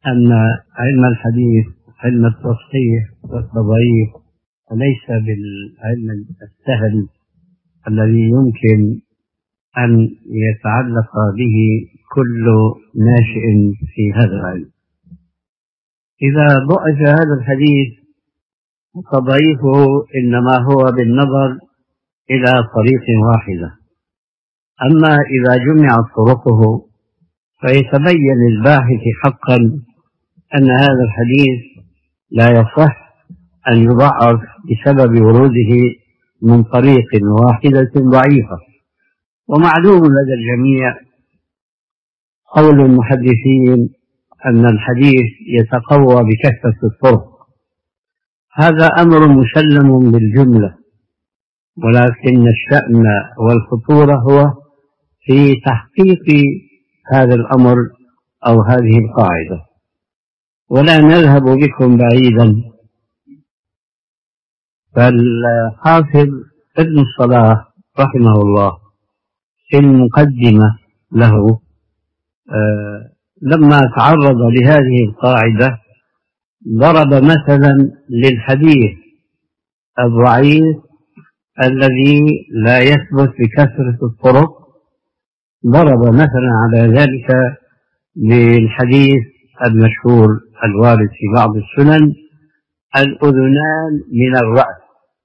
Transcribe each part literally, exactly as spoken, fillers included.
أن علم الحديث علم التصحيح والتضعيف وليس بالعلم السهل الذي يمكن أن يتعلق به كل ناشئ في هذا العلم. إذا ضعف هذا الحديث تضعيفه إنما هو بالنظر إلى طريق واحدة، أما إذا جمعت طرقه فيتبين للباحث حقا أن هذا الحديث لا يصح أن يضعف بسبب وروده من طريق واحدة ضعيفة. ومعلوم لدى الجميع قول المحدثين أن الحديث يتقوى بكثرة الطرق، هذا أمر مسلم بالجملة، ولكن الشأن والخطورة هو في تحقيق هذا الأمر أو هذه القاعدة. ولا نذهب بكم بعيدا، فالحافظ ابن الصلاح رحمه الله في المقدمة له آه لما تعرض لهذه القاعدة ضرب مثلا للحديث الضعيف الذي لا يثبت بكثرة الطرق، ضرب مثلا على ذلك بالحديث المشهور الوارد في بعض السنن: الأذنان من الرأس.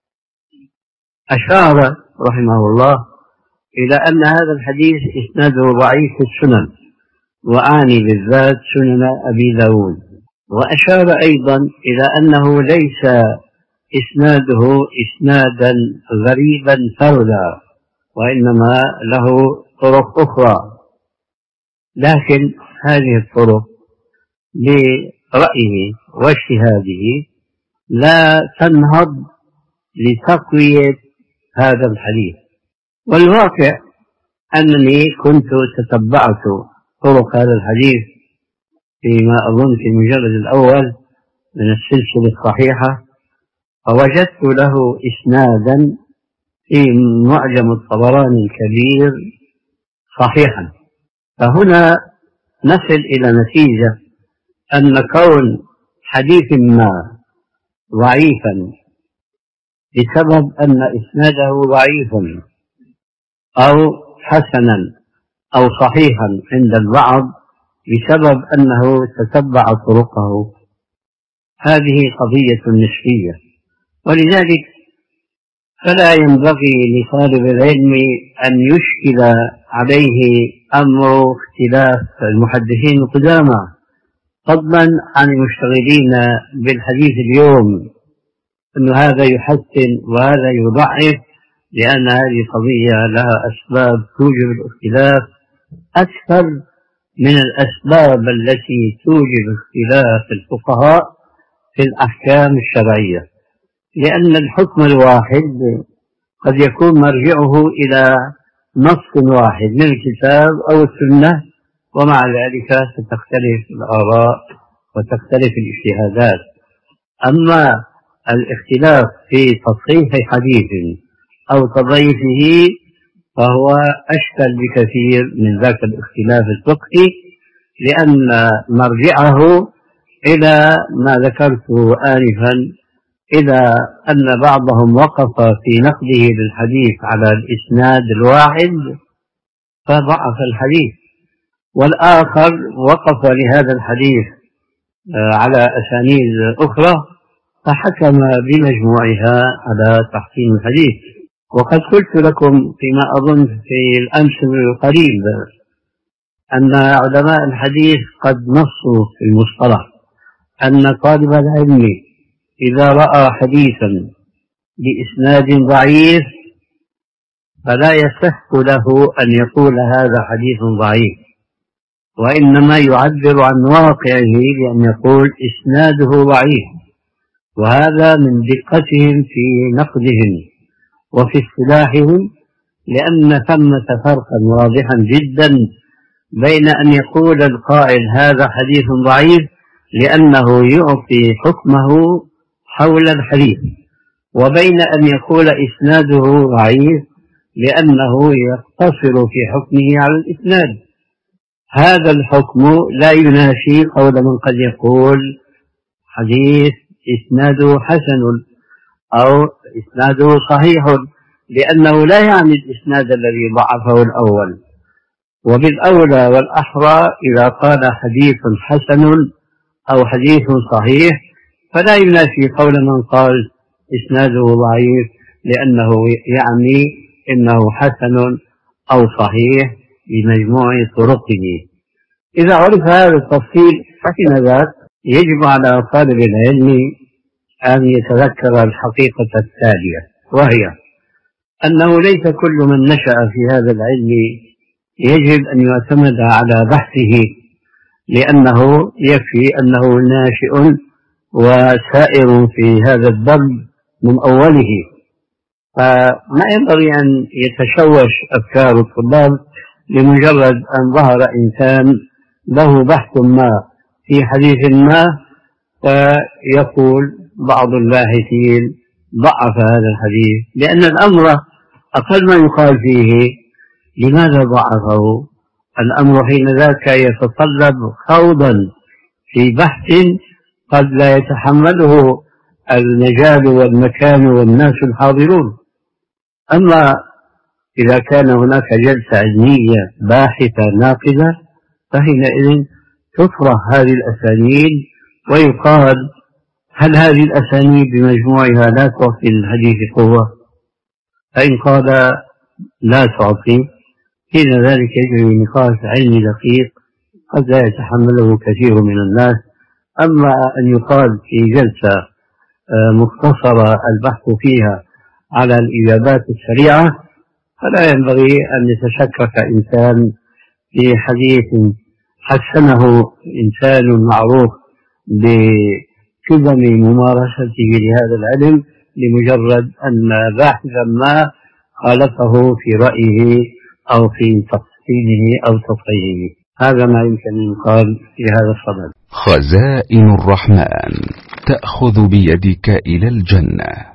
أشار رحمه الله إلى أن هذا الحديث إسناده ضعيف في السنن، وأعني بالذات سنن أبي داود. وأشار أيضا إلى أنه ليس إسناده إسنادا غريبا فردا، وإنما له طرق أخرى، لكن هذه الطرق برأيه واجتهاده لا تنهض لتقوية هذا الحديث. والواقع أنني كنت تتبعت طرق هذا الحديث فيما أظن في المجلد الأول من السلسلة الصحيحة، فوجدت له إسنادا في معجم الطبراني الكبير صحيحا. فهنا نصل إلى نتيجة أن كون حديث ما ضعيفا بسبب أن إسناده ضعيف أو حسنا أو صحيحا عند البعض بسبب أنه تتبع طرقه، هذه قضية نسبية. ولذلك فلا ينبغي لطالب العلم أن يشكل عليه أمر اختلاف المحدثين القدامى، فضلا عن المشتغلين بالحديث اليوم، أن هذا يحسن وهذا يضعف، لأن هذه قضية لها أسباب توجب الاختلاف أكثر من الأسباب التي توجب اختلاف الفقهاء في الأحكام الشرعية، لأن الحكم الواحد قد يكون مرجعه إلى نص واحد من الكتاب أو السنة، ومع ذلك ستختلف الآراء وتختلف الاجتهادات. أما الاختلاف في تصحيح حديث أو تضعيفه فهو أشكل بكثير من ذاك الاختلاف الفقهي، لأن مرجعه إلى ما ذكرته آنفا، إلى أن بعضهم وقف في نقده للحديث على الإسناد الواحد فضعف الحديث، والآخر وقف لهذا الحديث على أسانيد أخرى فحكم بمجموعها على تحسين الحديث. وقد قلت لكم فيما أظن في الأمس القريب أن علماء الحديث قد نصوا في المصطلح أن طالب العلم إذا رأى حديثا بإسناد ضعيف فلا يصح له أن يقول هذا حديث ضعيف، وإنما يعبر عن واقعه بأن يقول إسناده ضعيف. وهذا من دقتهم في نقدهم وفي اصطلاحهم، لأن ثمة فرقا واضحا جدا بين أن يقول القائل هذا حديث ضعيف لأنه يعطي حكمه حول الحديث، وبين أن يقول إسناده ضعيف لأنه يقتصر في حكمه على الإسناد. هذا الحكم لا ينافي قول من قد يقول حديث إسناده حسن أو إسناده صحيح، لأنه لا يعني الإسناد الذي ضعفه الأول. وبالأولى والأحرى إذا قال حديث حسن أو حديث صحيح فلا ينافي قول من قال إسناده ضعيف، لأنه يعني إنه حسن أو صحيح بمجموع طرقه. إذا عرف هذا التفصيل فحين ذاك يجب على طالب العلم أن يتذكر الحقيقة التالية، وهي أنه ليس كل من نشأ في هذا العلم يجب أن يعتمد على بحثه، لأنه يكفي أنه ناشئ وسائر في هذا الدرب من أوله، فما ينبغي أن يتشوش أفكار الطلاب لمجرد أن ظهر إنسان له بحث ما في حديث ما فيقول بعض الباحثين ضعف هذا الحديث، لأن الأمر أقل ما يقال فيه لماذا ضعفه. الأمر حين ذاك يتطلب خوضا في بحث قد لا يتحمله المجال والمكان والناس الحاضرون. أما إذا كان هناك جلسة علمية باحثة ناقدة فحينئذ تطرح هذه الأسانيد ويقال هل هذه الأسانيد بمجموعها لا تعطي الحديث قوة؟ فإن قال لا تعطي حين ذلك يجري نقاش علمي دقيق قد لا يتحمله كثير من الناس. أما أن يقال في جلسة مختصرة البحث فيها على الإجابات السريعة فلا ينبغي أن يتشكك إنسان في حديث حسنه إنسان معروف بقدم ممارسته لهذا العلم لمجرد أن باحثا ما خالفه في رأيه أو في تقسيمه أو تصحيحه. هذا ما يمكن أن يقال في هذا الصدد. خزائن الرحمن تأخذ بيدك إلى الجنة.